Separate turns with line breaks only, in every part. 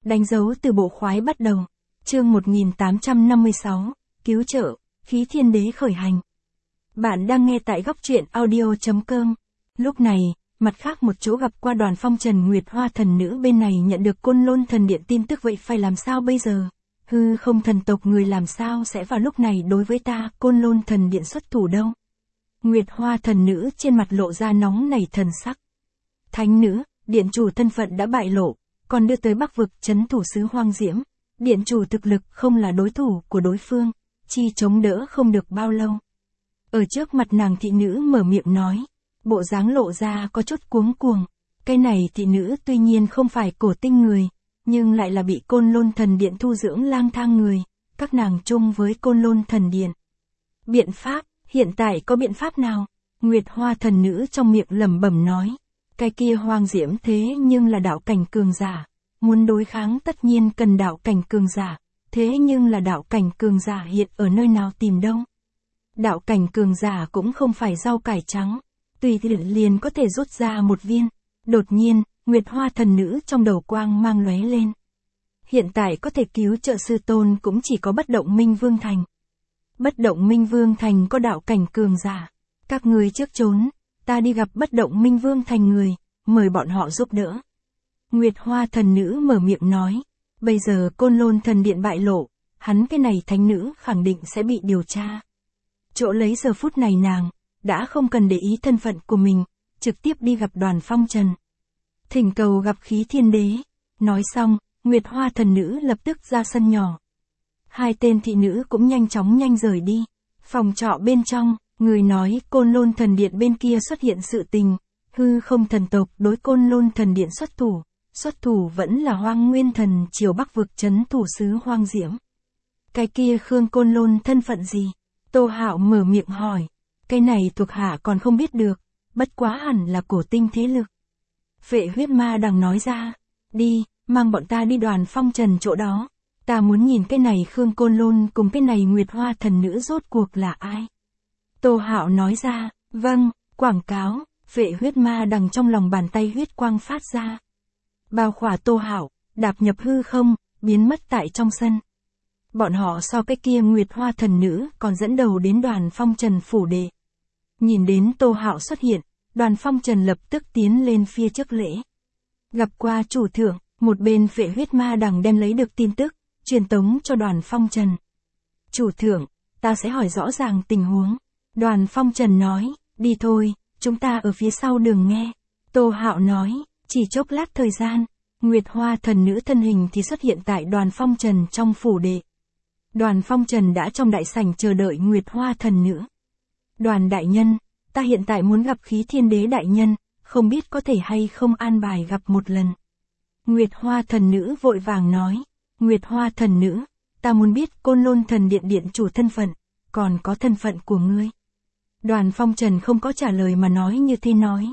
Đánh dấu từ bộ khoái bắt đầu. Chương 1856, cứu trợ, khí thiên đế khởi hành. Bạn đang nghe tại góc truyện audio.com. Lúc này, mặt khác một chỗ gặp qua Đoàn Phong Trần Nguyệt Hoa thần nữ bên này nhận được Côn Lôn thần điện tin tức, vậy phải làm sao bây giờ? Hư không thần tộc người làm sao sẽ vào lúc này đối với ta, Côn Lôn thần điện xuất thủ đâu? Nguyệt Hoa thần nữ trên mặt lộ ra nóng nảy thần sắc. Thánh nữ, điện chủ thân phận đã bại lộ, còn đưa tới Bắc vực trấn thủ sứ Hoang Diễm. Điện chủ thực lực không là đối thủ của đối phương, chi chống đỡ không được bao lâu. Ở trước mặt nàng thị nữ mở miệng nói, bộ dáng lộ ra có chút cuống cuồng. Cái này thị nữ tuy nhiên không phải cổ tinh người, nhưng lại là bị Côn Lôn thần điện thu dưỡng lang thang người, các nàng chung với Côn Lôn thần điện. Biện pháp, hiện tại có biện pháp nào? Nguyệt Hoa thần nữ trong miệng lẩm bẩm nói, cái kia Hoang Diễm thế nhưng là đạo cảnh cường giả, muốn đối kháng tất nhiên cần đạo cảnh cường giả, thế nhưng là đạo cảnh cường giả hiện ở nơi nào tìm đâu? Đạo cảnh cường giả cũng không phải rau cải trắng, tùy tiện liền có thể rút ra một viên. Đột nhiên, Nguyệt Hoa thần nữ trong đầu quang mang lóe lên. Hiện tại có thể cứu trợ sư tôn cũng chỉ có Bất Động Minh Vương Thành. Bất Động Minh Vương Thành có đạo cảnh cường giả. Các người trước trốn, ta đi gặp Bất Động Minh Vương Thành người, mời bọn họ giúp đỡ. Nguyệt Hoa thần nữ mở miệng nói, bây giờ Côn Lôn thần điện bại lộ, hắn cái này thánh nữ khẳng định sẽ bị điều tra. Chỗ lấy giờ phút này nàng, đã không cần để ý thân phận của mình, trực tiếp đi gặp Đoàn Phong Trần. Thỉnh cầu gặp khí thiên đế. Nói xong, Nguyệt Hoa thần nữ lập tức ra sân nhỏ. Hai tên thị nữ cũng nhanh rời đi. Phòng trọ bên trong, người nói Côn Lôn thần điện bên kia xuất hiện sự tình, hư không thần tộc đối Côn Lôn thần điện xuất thủ vẫn là Hoang Nguyên thần triều Bắc vực trấn thủ sứ Hoang Diễm. Cái kia Khương Côn Lôn thân phận gì? Tô Hạo mở miệng hỏi. Cái này thuộc hạ còn không biết được, bất quá hẳn là cổ tinh thế lực. Vệ huyết ma đằng nói ra, đi, mang bọn ta đi Đoàn Phong Trần chỗ đó, ta muốn nhìn cái này Khương Côn Lôn cùng cái này Nguyệt Hoa thần nữ rốt cuộc là ai. Tô Hạo nói ra, vâng, quảng cáo. Vệ huyết ma đằng trong lòng bàn tay huyết quang phát ra. Bao khỏa Tô Hạo, đạp nhập hư không, biến mất tại trong sân. Bọn họ so cái kia Nguyệt Hoa thần nữ còn dẫn đầu đến Đoàn Phong Trần phủ đệ. Nhìn đến Tô Hạo xuất hiện, Đoàn Phong Trần lập tức tiến lên phía trước lễ. Gặp qua chủ thượng, một bên vệ huyết ma đằng đem lấy được tin tức, truyền tống cho Đoàn Phong Trần. Chủ thượng, ta sẽ hỏi rõ ràng tình huống. Đoàn Phong Trần nói, đi thôi, chúng ta ở phía sau đường nghe. Tô Hạo nói, chỉ chốc lát thời gian, Nguyệt Hoa thần nữ thân hình thì xuất hiện tại Đoàn Phong Trần trong phủ đệ. Đoàn Phong Trần đã trong đại sảnh chờ đợi Nguyệt Hoa thần nữ. Đoàn đại nhân, ta hiện tại muốn gặp khí thiên đế đại nhân, không biết có thể hay không an bài gặp một lần. Nguyệt Hoa thần nữ vội vàng nói, Nguyệt Hoa thần nữ, ta muốn biết Côn Lôn thần điện điện chủ thân phận, còn có thân phận của ngươi. Đoàn Phong Trần không có trả lời mà nói như thế nói.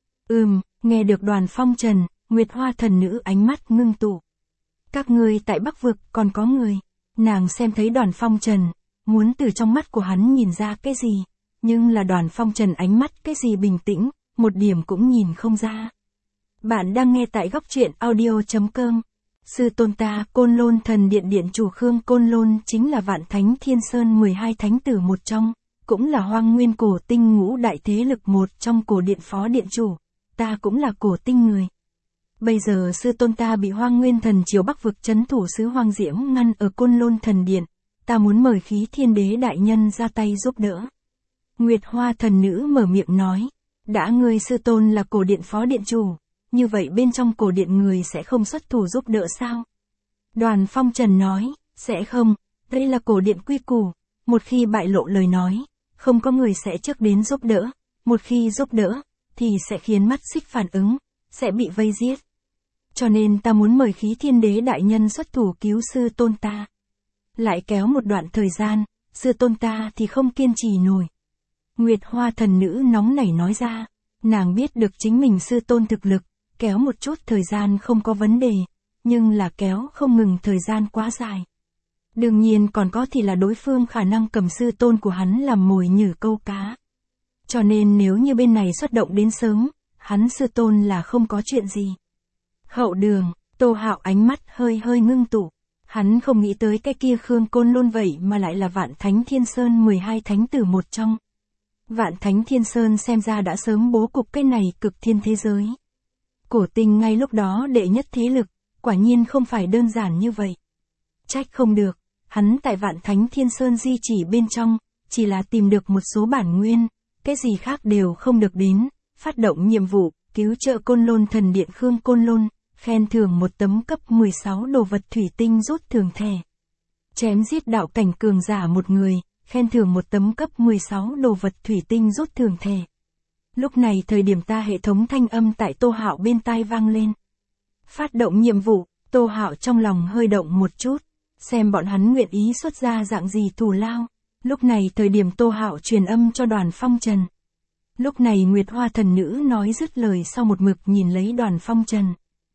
Nghe được Đoàn Phong Trần, Nguyệt Hoa thần nữ ánh mắt ngưng tụ. Các ngươi tại Bắc vực còn có người. Nàng xem thấy Đoàn Phong Trần, muốn từ trong mắt của hắn nhìn ra cái gì, nhưng là Đoàn Phong Trần ánh mắt cái gì bình tĩnh, một điểm cũng nhìn không ra. Bạn đang nghe tại góc truyện audio.com. Sư tôn ta Côn Lôn thần điện điện chủ Khương Côn Lôn chính là Vạn Thánh Thiên Sơn 12 thánh tử một trong, cũng là Hoang Nguyên cổ tinh ngũ đại thế lực một trong cổ điện phó điện chủ, ta cũng là cổ tinh người. Bây giờ sư tôn ta bị Hoang Nguyên thần triều Bắc vực trấn thủ sứ Hoang Diễm ngăn ở Côn Lôn thần điện, ta muốn mời khí thiên đế đại nhân ra tay giúp đỡ. Nguyệt Hoa thần nữ mở miệng nói, đã ngươi sư tôn là cổ điện phó điện chủ, như vậy bên trong cổ điện người sẽ không xuất thủ giúp đỡ sao? Đoàn Phong Trần nói, sẽ không, đây là cổ điện quy củ, một khi bại lộ lời nói, không có người sẽ trước đến giúp đỡ, một khi giúp đỡ, thì sẽ khiến mắt xích phản ứng, sẽ bị vây giết. Cho nên ta muốn mời khí thiên đế đại nhân xuất thủ cứu sư tôn ta. Lại kéo một đoạn thời gian, sư tôn ta thì không kiên trì nổi. Nguyệt Hoa thần nữ nóng nảy nói ra, nàng biết được chính mình sư tôn thực lực, kéo một chút thời gian không có vấn đề, nhưng là kéo không ngừng thời gian quá dài. Đương nhiên còn có thì là đối phương khả năng cầm sư tôn của hắn làm mồi nhử câu cá. Cho nên nếu như bên này xuất động đến sớm, hắn sư tôn là không có chuyện gì. Hậu đường, Tô Hạo ánh mắt hơi hơi ngưng tụ. Hắn không nghĩ tới cái kia Khương Côn Lôn vậy mà lại là Vạn Thánh Thiên Sơn 12 thánh tử một trong. Vạn Thánh Thiên Sơn xem ra đã sớm bố cục cái này cực thiên thế giới. Cổ Tinh ngay lúc đó đệ nhất thế lực, quả nhiên không phải đơn giản như vậy. Trách không được, hắn tại Vạn Thánh Thiên Sơn di chỉ bên trong, chỉ là tìm được một số bản nguyên, cái gì khác đều không được đến, phát động nhiệm vụ, cứu trợ Côn Lôn thần điện Khương Côn Lôn, khen thưởng một tấm cấp 16 đồ vật thủy tinh rút thưởng thẻ. Chém giết đạo cảnh cường giả một người, khen thưởng một tấm cấp 16 đồ vật thủy tinh rút thưởng thẻ. Lúc này thời điểm ta hệ thống thanh âm tại Tô Hạo bên tai vang lên. Phát động nhiệm vụ, Tô Hạo trong lòng hơi động một chút, xem bọn hắn nguyện ý xuất ra dạng gì thù lao. Lúc này thời điểm Tô Hạo truyền âm cho Đoàn Phong Trần. Lúc này Nguyệt Hoa thần nữ nói dứt lời sau một mực nhìn lấy Đoàn Phong Trần.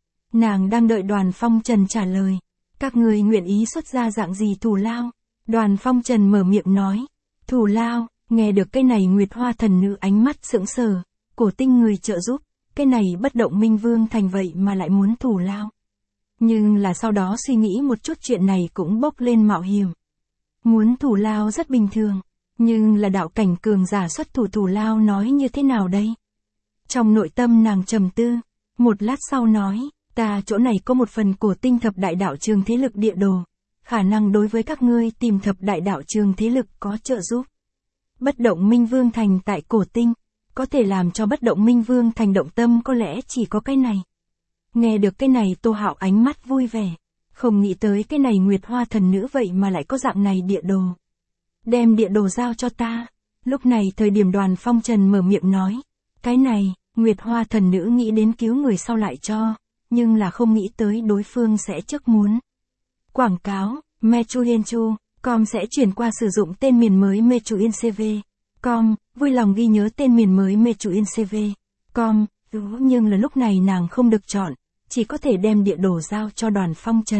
Nàng đang đợi Đoàn Phong Trần trả lời. Các người nguyện ý xuất ra dạng gì thù lao? Đoàn Phong Trần mở miệng nói. Thù lao, nghe được cái này Nguyệt Hoa thần nữ ánh mắt sững sờ. Cổ Tinh người trợ giúp, cái này bất động Minh Vương thành vậy mà lại muốn thù lao. Nhưng là sau đó suy nghĩ một chút chuyện này cũng bốc lên mạo hiểm. Muốn thù lao rất bình thường, nhưng là đạo cảnh cường giả xuất thù lao nói như thế nào đây? Trong nội tâm nàng trầm tư, một lát sau nói, ta chỗ này có một phần Cổ Tinh thập đại đạo trường thế lực địa đồ, khả năng đối với các ngươi tìm thập đại đạo trường thế lực có trợ giúp. Bất động Minh Vương thành tại Cổ Tinh, có thể làm cho bất động Minh Vương thành động tâm có lẽ chỉ có cái này. Nghe được cái này Tô Hạo ánh mắt vui vẻ. Không nghĩ tới cái này Nguyệt Hoa thần nữ vậy mà lại có dạng này địa đồ. Đem địa đồ giao cho ta. Lúc này thời điểm Đoàn Phong Trần mở miệng nói. Cái này, Nguyệt Hoa thần nữ nghĩ đến cứu người sau lại cho. Nhưng là không nghĩ tới đối phương sẽ trước muốn. Quảng cáo, Mechuyenchu.com sẽ chuyển qua sử dụng tên miền mới Mechuyencv.com. Vui lòng ghi nhớ tên miền mới Mechuyencv.com. Nhưng là lúc này nàng không được chọn. Chỉ có thể đem địa đồ giao cho Đoàn Phong Trần.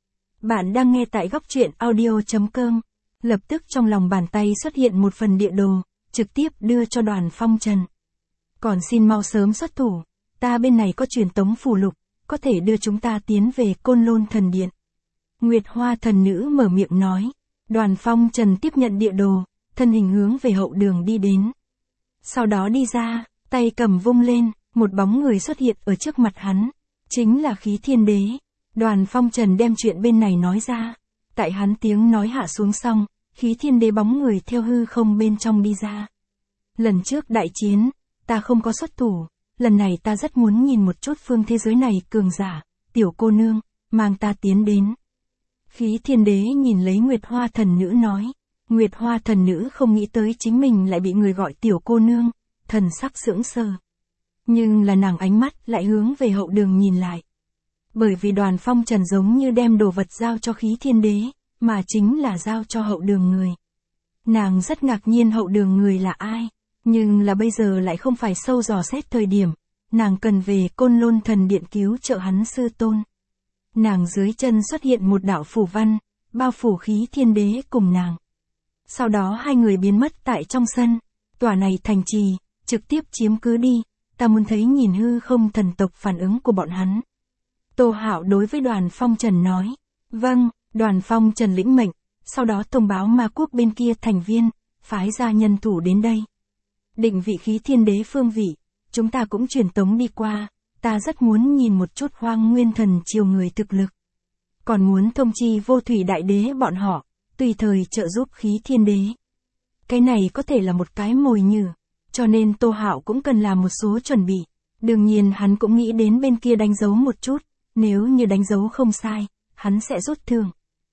Bạn đang nghe tại góc truyện audio.com. Lập tức trong lòng bàn tay xuất hiện một phần địa đồ, trực tiếp đưa cho Đoàn Phong Trần. Còn xin mau sớm xuất thủ, ta bên này có truyền tống phù lục, có thể đưa chúng ta tiến về Côn Lôn thần điện. Nguyệt Hoa thần nữ mở miệng nói. Đoàn Phong Trần tiếp nhận địa đồ, thân hình hướng về hậu đường đi đến. Sau đó đi ra, tay cầm vung lên, một bóng người xuất hiện ở trước mặt hắn. Chính là Khí Thiên Đế. Đoàn Phong Trần đem chuyện bên này nói ra. Tại hắn tiếng nói hạ xuống xong, Khí Thiên Đế bóng người theo hư không bên trong đi ra. Lần trước đại chiến, ta không có xuất thủ, lần này ta rất muốn nhìn một chút phương thế giới này cường giả, tiểu cô nương, mang ta tiến đến. Khí Thiên Đế nhìn lấy Nguyệt Hoa thần nữ nói. Nguyệt Hoa thần nữ không nghĩ tới chính mình lại bị người gọi tiểu cô nương, thần sắc sững sờ. Nhưng là nàng ánh mắt lại hướng về hậu đường nhìn lại. Bởi vì Đoàn Phong Trần giống như đem đồ vật giao cho Khí Thiên Đế, mà chính là giao cho hậu đường người. Nàng rất ngạc nhiên hậu đường người là ai, nhưng là bây giờ lại không phải sâu dò xét thời điểm, nàng cần về Côn Lôn thần điện cứu trợ hắn sư tôn. Nàng dưới chân xuất hiện một đạo phù văn, bao phủ Khí Thiên Đế cùng nàng. Sau đó hai người biến mất tại trong sân, tòa này thành trì, trực tiếp chiếm cứ đi. Ta muốn thấy nhìn hư không thần tộc phản ứng của bọn hắn. Tô Hạo đối với Đoàn Phong Trần nói. Vâng, Đoàn Phong Trần lĩnh mệnh, sau đó thông báo ma quốc bên kia thành viên, phái ra nhân thủ đến đây. Định vị Khí Thiên Đế phương vị, chúng ta cũng truyền tống đi qua, ta rất muốn nhìn một chút Hoang Nguyên Thần triều người thực lực. Còn muốn thông chi Vô Thủy Đại Đế bọn họ, tùy thời trợ giúp Khí Thiên Đế. Cái này có thể là một cái mồi nhử. Cho nên Tô Hạo cũng cần làm một số chuẩn bị. Đương nhiên hắn cũng nghĩ đến bên kia đánh dấu một chút. Nếu như đánh dấu không sai, hắn sẽ rút thưởng.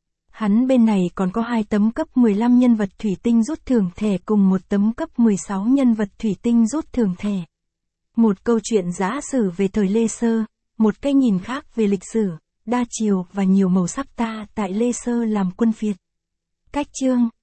Hắn bên này còn có 2 tấm cấp 15 nhân vật thủy tinh rút thưởng thẻ cùng 1 tấm cấp 16 nhân vật thủy tinh rút thưởng thẻ. Một câu chuyện giả sử về thời Lê Sơ, một cái nhìn khác về lịch sử, đa chiều và nhiều màu sắc ta tại Lê Sơ làm quân Việt. Cách chương